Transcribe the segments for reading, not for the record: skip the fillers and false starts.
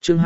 chương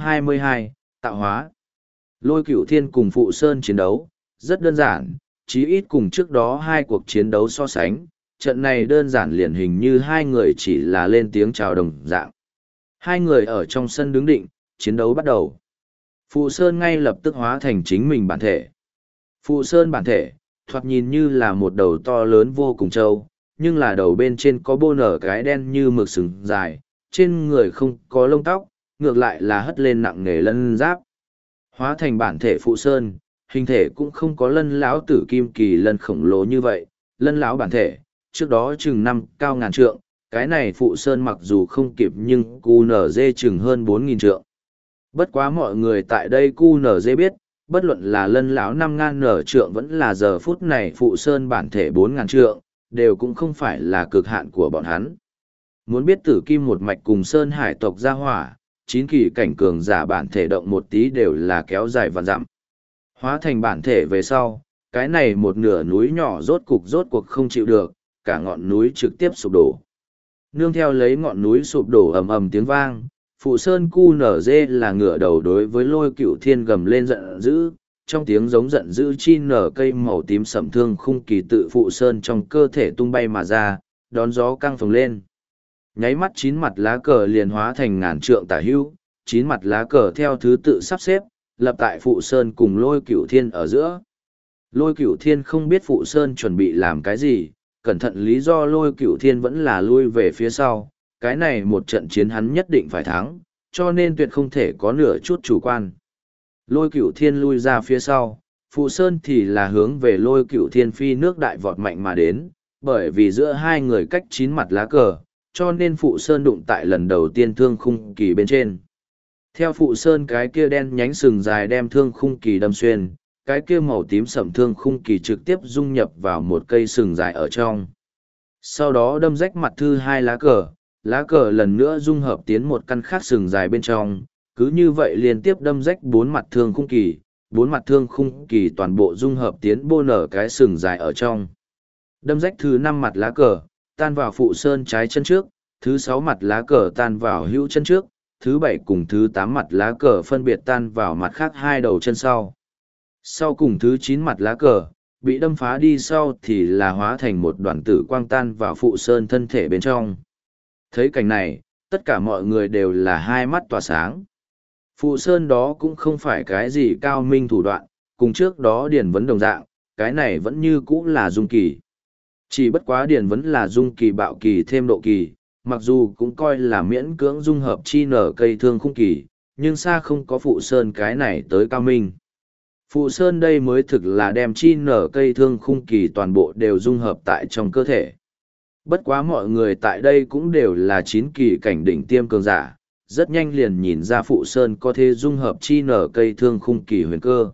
222, tạo hóa. Lôi Cửu Thiên cùng Phụ Sơn chiến đấu, rất đơn giản, chí ít cùng trước đó hai cuộc chiến đấu so sánh, trận này đơn giản liền hình như hai người chỉ là lên tiếng chào đồng dạng. Hai người ở trong sân đứng định, chiến đấu bắt đầu. Phụ Sơn ngay lập tức hóa thành chính mình bản thể. Phụ Sơn bản thể, thoạt nhìn như là một đầu to lớn vô cùng trâu, nhưng là đầu bên trên có bô nở cái đen như mực sừng dài, trên người không có lông tóc, ngược lại là hất lên nặng nề lân giáp. Hóa thành bản thể Phụ Sơn, hình thể cũng không có lân lão tử kim kỳ lân khổng lồ như vậy, lân lão bản thể, trước đó chừng 5 cao ngàn trượng, cái này Phụ Sơn mặc dù không kịp nhưng QNZ chừng hơn 4.000 trượng. Bất quá mọi người tại đây QNZ biết, bất luận là lân lão 5.000 nở trượng vẫn là giờ phút này Phụ Sơn bản thể 4.000 trượng, đều cũng không phải là cực hạn của bọn hắn. Muốn biết tử kim một mạch cùng Sơn Hải tộc gia hỏa, 9 kỳ cảnh cường giả bản thể động một tí đều là kéo dài vạn dặm. Hóa thành bản thể về sau, cái này một nửa núi nhỏ rốt cuộc không chịu được, cả ngọn núi trực tiếp sụp đổ. Nương theo lấy ngọn núi sụp đổ ầm ầm tiếng vang, Phụ Sơn QNZ là ngửa đầu đối với Lôi Cửu Thiên gầm lên giận dữ, trong tiếng giống giận dữ chi nở cây màu tím sẫm thương khung kỳ tự Phụ Sơn trong cơ thể tung bay mà ra, đón gió căng phồng lên. Nháy mắt 9 mặt lá cờ liền hóa thành ngàn trượng tả hữu, 9 mặt lá cờ theo thứ tự sắp xếp, lập tại Phụ Sơn cùng Lôi Cửu Thiên ở giữa. Lôi Cửu Thiên không biết Phụ Sơn chuẩn bị làm cái gì, cẩn thận lý do Lôi Cửu Thiên vẫn là lui về phía sau, cái này một trận chiến hắn nhất định phải thắng, cho nên tuyệt không thể có nửa chút chủ quan. Lôi Cửu Thiên lui ra phía sau, Phụ Sơn thì là hướng về Lôi Cửu Thiên phi nước đại vọt mạnh mà đến, bởi vì giữa hai người cách 9 mặt lá cờ, cho nên Phụ Sơn đụng tại lần đầu tiên thương khung kỳ bên trên. Theo Phụ Sơn cái kia đen nhánh sừng dài đem thương khung kỳ đâm xuyên, cái kia màu tím sẫm thương khung kỳ trực tiếp dung nhập vào một cây sừng dài ở trong. Sau đó đâm rách mặt thư hai lá cờ lần nữa dung hợp tiến một căn khác sừng dài bên trong, cứ như vậy liên tiếp đâm rách 4 mặt thương khung kỳ, 4 mặt thương khung kỳ toàn bộ dung hợp tiến bô nở cái sừng dài ở trong. Đâm rách thứ 5 mặt lá cờ, tan vào Phụ Sơn trái chân trước, thứ 6 mặt lá cờ tan vào hữu chân trước, thứ 7 cùng thứ 8 mặt lá cờ phân biệt tan vào mặt khác hai đầu chân sau. Sau cùng thứ 9 mặt lá cờ, bị đâm phá đi sau thì là hóa thành một đoàn tử quang tan vào Phụ Sơn thân thể bên trong. Thấy cảnh này, tất cả mọi người đều là hai mắt tỏa sáng. Phụ Sơn đó cũng không phải cái gì cao minh thủ đoạn, cùng trước đó Điền Vấn đồng dạng, cái này vẫn như cũ là dung kỳ. Chỉ bất quá Điền Vấn là dung kỳ bạo kỳ thêm độ kỳ, mặc dù cũng coi là miễn cưỡng dung hợp chi nở cây thương khung kỳ, nhưng xa không có Phụ Sơn cái này tới cao minh. Phụ Sơn đây mới thực là đem chi nở cây thương khung kỳ toàn bộ đều dung hợp tại trong cơ thể. Bất quá mọi người tại đây cũng đều là 9 kỳ cảnh đỉnh tiêm cường giả, rất nhanh liền nhìn ra Phụ Sơn có thể dung hợp chi nở cây thương khung kỳ huyền cơ.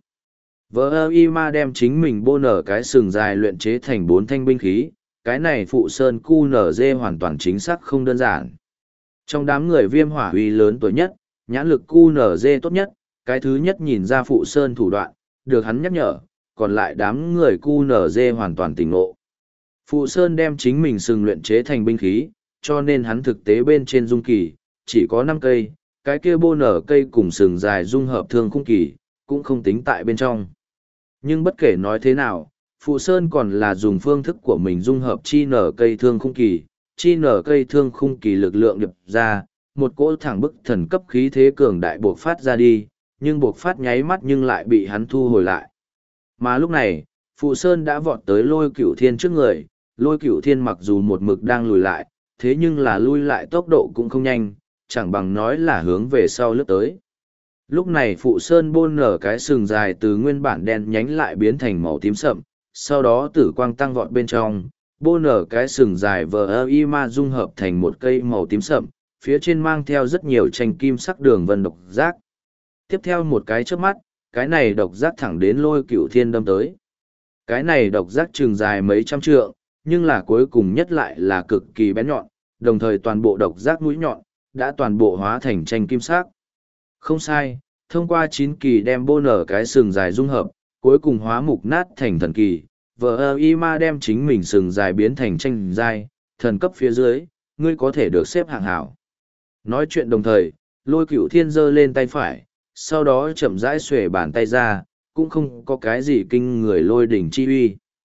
Vỡ y ma đem chính mình bô nở cái sừng dài luyện chế thành 4 thanh binh khí, cái này Phụ Sơn QNZ hoàn toàn chính xác không đơn giản. Trong đám người Viêm Hỏa uy lớn tuổi nhất, nhãn lực QNZ tốt nhất, cái thứ nhất nhìn ra Phụ Sơn thủ đoạn, được hắn nhắc nhở, còn lại đám người QNZ hoàn toàn tỉnh ngộ. Phụ Sơn đem chính mình sừng luyện chế thành binh khí, cho nên hắn thực tế bên trên dung kỳ, chỉ có 5 cây, cái kia bô nở cây cùng sừng dài dung hợp thương khung kỳ, cũng không tính tại bên trong. Nhưng bất kể nói thế nào, Phụ Sơn còn là dùng phương thức của mình dung hợp chi nở cây thương khung kỳ, chi nở cây thương khung kỳ lực lượng điệp ra, một cỗ thẳng bức thần cấp khí thế cường đại buộc phát ra đi, nhưng buộc phát nháy mắt nhưng lại bị hắn thu hồi lại. Mà lúc này, Phụ Sơn đã vọt tới Lôi Cửu Thiên trước người, Lôi Cửu Thiên mặc dù một mực đang lùi lại, thế nhưng là lui lại tốc độ cũng không nhanh, chẳng bằng nói là hướng về sau lướt tới. Lúc này Phụ Sơn bôn nở cái sừng dài từ nguyên bản đen nhánh lại biến thành màu tím sậm, sau đó tử quang tăng vọt bên trong, bôn nở cái sừng dài vờ y ma dung hợp thành một cây màu tím sậm, phía trên mang theo rất nhiều tranh kim sắc đường vân độc giác. Tiếp theo một cái chớp mắt, cái này độc giác thẳng đến Lôi Cửu Thiên đâm tới. Cái này độc giác trường dài mấy trăm trượng, nhưng là cuối cùng nhất lại là cực kỳ bén nhọn, đồng thời toàn bộ độc giác mũi nhọn, đã toàn bộ hóa thành tranh kim sắc. Không sai, thông qua 9 kỳ đem bô nở cái sừng dài dung hợp, cuối cùng hóa mục nát thành thần kỳ, vờ y ma đem chính mình sừng dài biến thành tranh dài, thần cấp phía dưới, ngươi có thể được xếp hạng hảo. Nói chuyện đồng thời, Lôi Cửu Thiên giơ lên tay phải, sau đó chậm rãi xuề bàn tay ra, cũng không có cái gì kinh người lôi đỉnh chi uy.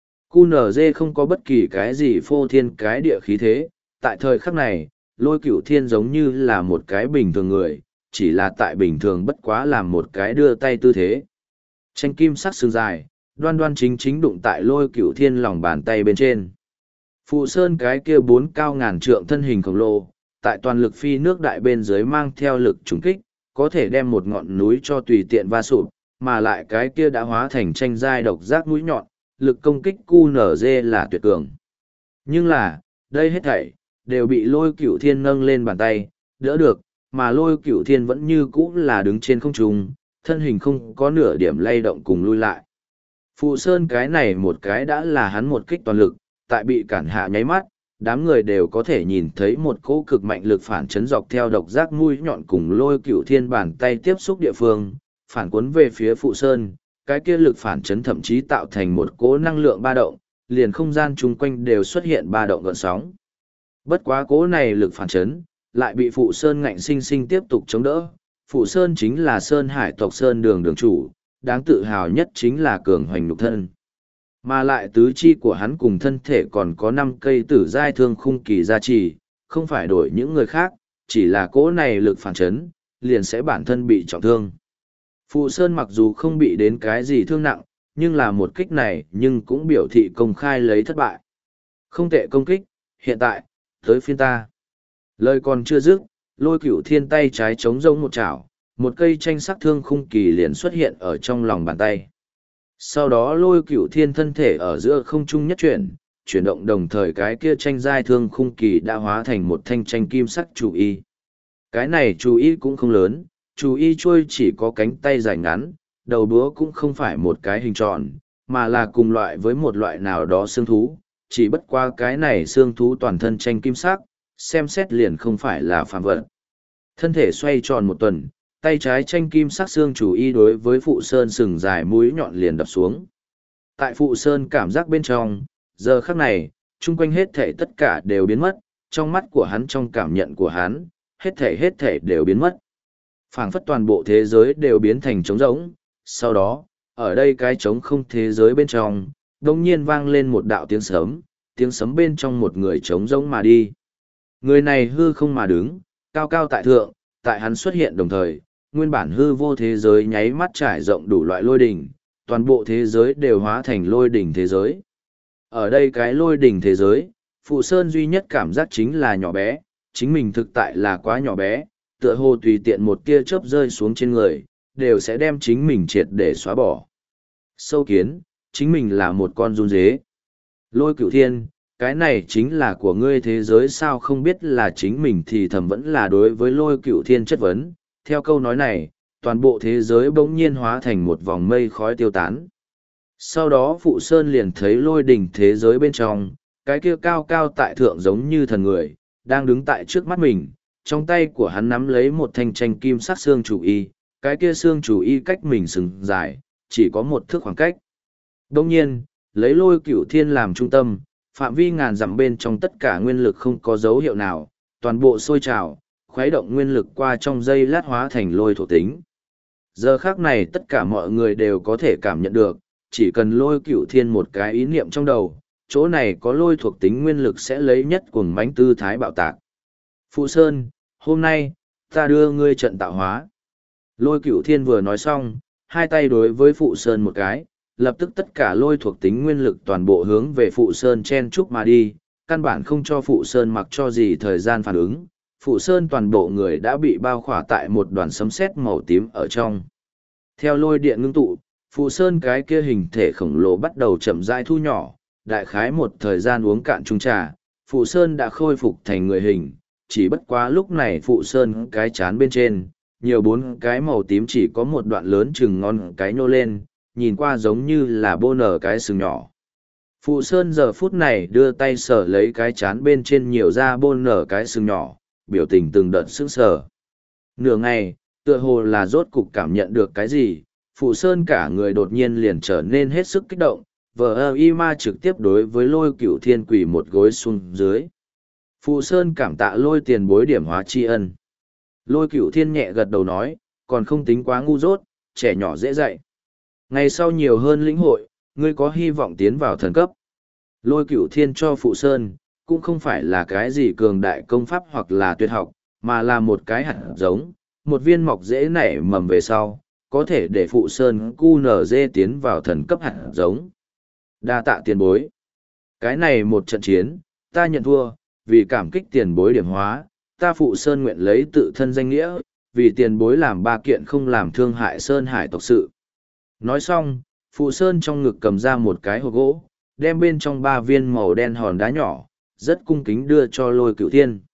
QNZ không có bất kỳ cái gì phô thiên cái địa khí thế, tại thời khắc này, Lôi Cửu Thiên giống như là một cái bình thường người, chỉ là tại bình thường bất quá làm một cái đưa tay tư thế. Tranh kim sắc sừng dài, đoan đoan chính chính đụng tại Lôi Cửu Thiên lòng bàn tay bên trên. Phụ Sơn cái kia 4 cao ngàn trượng thân hình khổng lồ, tại toàn lực phi nước đại bên dưới mang theo lực trùng kích, có thể đem một ngọn núi cho tùy tiện va sụp, mà lại cái kia đã hóa thành tranh giai độc giác mũi nhọn, lực công kích QNZ là tuyệt cường. Nhưng là, đây hết thảy, đều bị Lôi Cửu Thiên nâng lên bàn tay, đỡ được, mà Lôi Cửu Thiên vẫn như cũ là đứng trên không trung, thân hình không có nửa điểm lay động cùng lui lại. Phụ Sơn cái này một cái đã là hắn một kích toàn lực, tại bị cản hạ nháy mắt, đám người đều có thể nhìn thấy một cỗ cực mạnh lực phản chấn dọc theo độc giác mũi nhọn cùng Lôi Cửu Thiên bàn tay tiếp xúc địa phương, phản cuốn về phía Phụ Sơn, cái kia lực phản chấn thậm chí tạo thành một cỗ năng lượng ba động, liền không gian chung quanh đều xuất hiện ba động gợn sóng. Bất quá cỗ này lực phản chấn, lại bị Phụ Sơn ngạnh sinh sinh tiếp tục chống đỡ. Phụ Sơn chính là Sơn Hải tộc Sơn Đường đường chủ, đáng tự hào nhất chính là cường hoành nhục thân. Mà lại tứ chi của hắn cùng thân thể còn có 5 cây tử giai thương khung kỳ gia trì, không phải đổi những người khác, chỉ là cỗ này lực phản chấn, liền sẽ bản thân bị trọng thương. Phụ Sơn mặc dù không bị đến cái gì thương nặng, nhưng là một kích này nhưng cũng biểu thị công khai lấy thất bại. Không tệ công kích, hiện tại, tới phiên ta. Lời còn chưa dứt, Lôi Cửu Thiên tay trái chống rông một chảo, một cây tranh sắc thương khung kỳ liền xuất hiện ở trong lòng bàn tay. Sau đó Lôi Cửu Thiên thân thể ở giữa không trung nhất chuyển động đồng thời cái kia tranh giai thương khung kỳ đã hóa thành một thanh tranh kim sắc chủ y. Cái này chủ y cũng không lớn, chủ y trôi chỉ có cánh tay dài ngắn, đầu búa cũng không phải một cái hình tròn, mà là cùng loại với một loại nào đó xương thú, chỉ bất qua cái này xương thú toàn thân tranh kim sắc, xem xét liền không phải là phàm vật. Thân thể xoay tròn một tuần, tay trái tranh kim sắc xương chủ y đối với Phụ Sơn sừng dài mũi nhọn liền đập xuống. Tại Phụ Sơn cảm giác bên trong, giờ khắc này, chung quanh hết thể tất cả đều biến mất, trong mắt của hắn trong cảm nhận của hắn, hết thể đều biến mất. Phảng phất toàn bộ thế giới đều biến thành trống rỗng, sau đó, ở đây cái trống không thế giới bên trong, đồng nhiên vang lên một đạo tiếng sấm bên trong một người trống rỗng mà đi. Người này hư không mà đứng, cao cao tại thượng, tại hắn xuất hiện đồng thời, nguyên bản hư vô thế giới nháy mắt trải rộng đủ loại lôi đỉnh, toàn bộ thế giới đều hóa thành lôi đỉnh thế giới. Ở đây cái lôi đỉnh thế giới, Phụ Sơn duy nhất cảm giác chính là nhỏ bé, chính mình thực tại là quá nhỏ bé, tựa hồ tùy tiện một tia chớp rơi xuống trên người, đều sẽ đem chính mình triệt để xóa bỏ. Sâu kiến, chính mình là một con run dế. Lôi Cửu Thiên, cái này chính là của ngươi thế giới sao không biết là chính mình thì thầm vẫn là đối với Lôi Cửu Thiên chất vấn. Theo câu nói này, toàn bộ thế giới bỗng nhiên hóa thành một vòng mây khói tiêu tán. Sau đó Phụ Sơn liền thấy lôi đỉnh thế giới bên trong, cái kia cao cao tại thượng giống như thần người, đang đứng tại trước mắt mình, trong tay của hắn nắm lấy một thanh tranh kim sắc xương chủ y, cái kia xương chủ y cách mình sừng dài, chỉ có một thước khoảng cách. Đồng nhiên, lấy Lôi Cửu Thiên làm trung tâm, phạm vi ngàn dặm bên trong tất cả nguyên lực không có dấu hiệu nào, toàn bộ sôi trào, khuấy động nguyên lực qua trong giây lát hóa thành lôi thuộc tính. Giờ khác này tất cả mọi người đều có thể cảm nhận được, chỉ cần Lôi Cửu Thiên một cái ý niệm trong đầu, chỗ này có lôi thuộc tính nguyên lực sẽ lấy nhất cuồng mãnh tư thái bạo tạc. Phụ Sơn, hôm nay, ta đưa ngươi trận tạo hóa. Lôi Cửu Thiên vừa nói xong, hai tay đối với Phụ Sơn một cái, lập tức tất cả lôi thuộc tính nguyên lực toàn bộ hướng về Phụ Sơn chen chúc mà đi, căn bản không cho Phụ Sơn mặc cho gì thời gian phản ứng. Phụ Sơn toàn bộ người đã bị bao khỏa tại một đoàn sấm sét màu tím ở trong. Theo lôi điện ngưng tụ, Phụ Sơn cái kia hình thể khổng lồ bắt đầu chậm rãi thu nhỏ, đại khái một thời gian uống cạn chung trà, Phụ Sơn đã khôi phục thành người hình, chỉ bất quá lúc này Phụ Sơn cái chán bên trên, nhiều 4 cái màu tím chỉ có một đoạn lớn chừng ngon cái nhô lên, nhìn qua giống như là bô nở cái sừng nhỏ. Phụ Sơn giờ phút này đưa tay sờ lấy cái chán bên trên nhiều da bô nở cái sừng nhỏ, biểu tình từng đợt sững sờ. Nửa ngày, tựa hồ là rốt cục cảm nhận được cái gì, Phụ Sơn cả người đột nhiên liền trở nên hết sức kích động, vờ y ma trực tiếp đối với Lôi Cửu Thiên quỳ một gối xuống dưới. Phụ Sơn cảm tạ Lôi tiền bối điểm hóa tri ân. Lôi Cửu Thiên nhẹ gật đầu nói, còn không tính quá ngu dốt, trẻ nhỏ dễ dạy. Ngày sau nhiều hơn lĩnh hội, ngươi có hy vọng tiến vào thần cấp. Lôi Cửu Thiên cho Phụ Sơn, cũng không phải là cái gì cường đại công pháp hoặc là tuyệt học, mà là một cái hạt giống, một viên mọc dễ nảy mầm về sau, có thể để Phụ Sơn QNZ tiến vào thần cấp hạt giống. Đa tạ tiền bối. Cái này một trận chiến, ta nhận thua, vì cảm kích tiền bối điểm hóa, ta Phụ Sơn nguyện lấy tự thân danh nghĩa, vì tiền bối làm 3 kiện không làm thương hại Sơn Hải tộc sự. Nói xong, Phụ Sơn trong ngực cầm ra một cái hộp gỗ, đem bên trong 3 viên màu đen hòn đá nhỏ, rất cung kính đưa cho Lôi Cửu Thiên.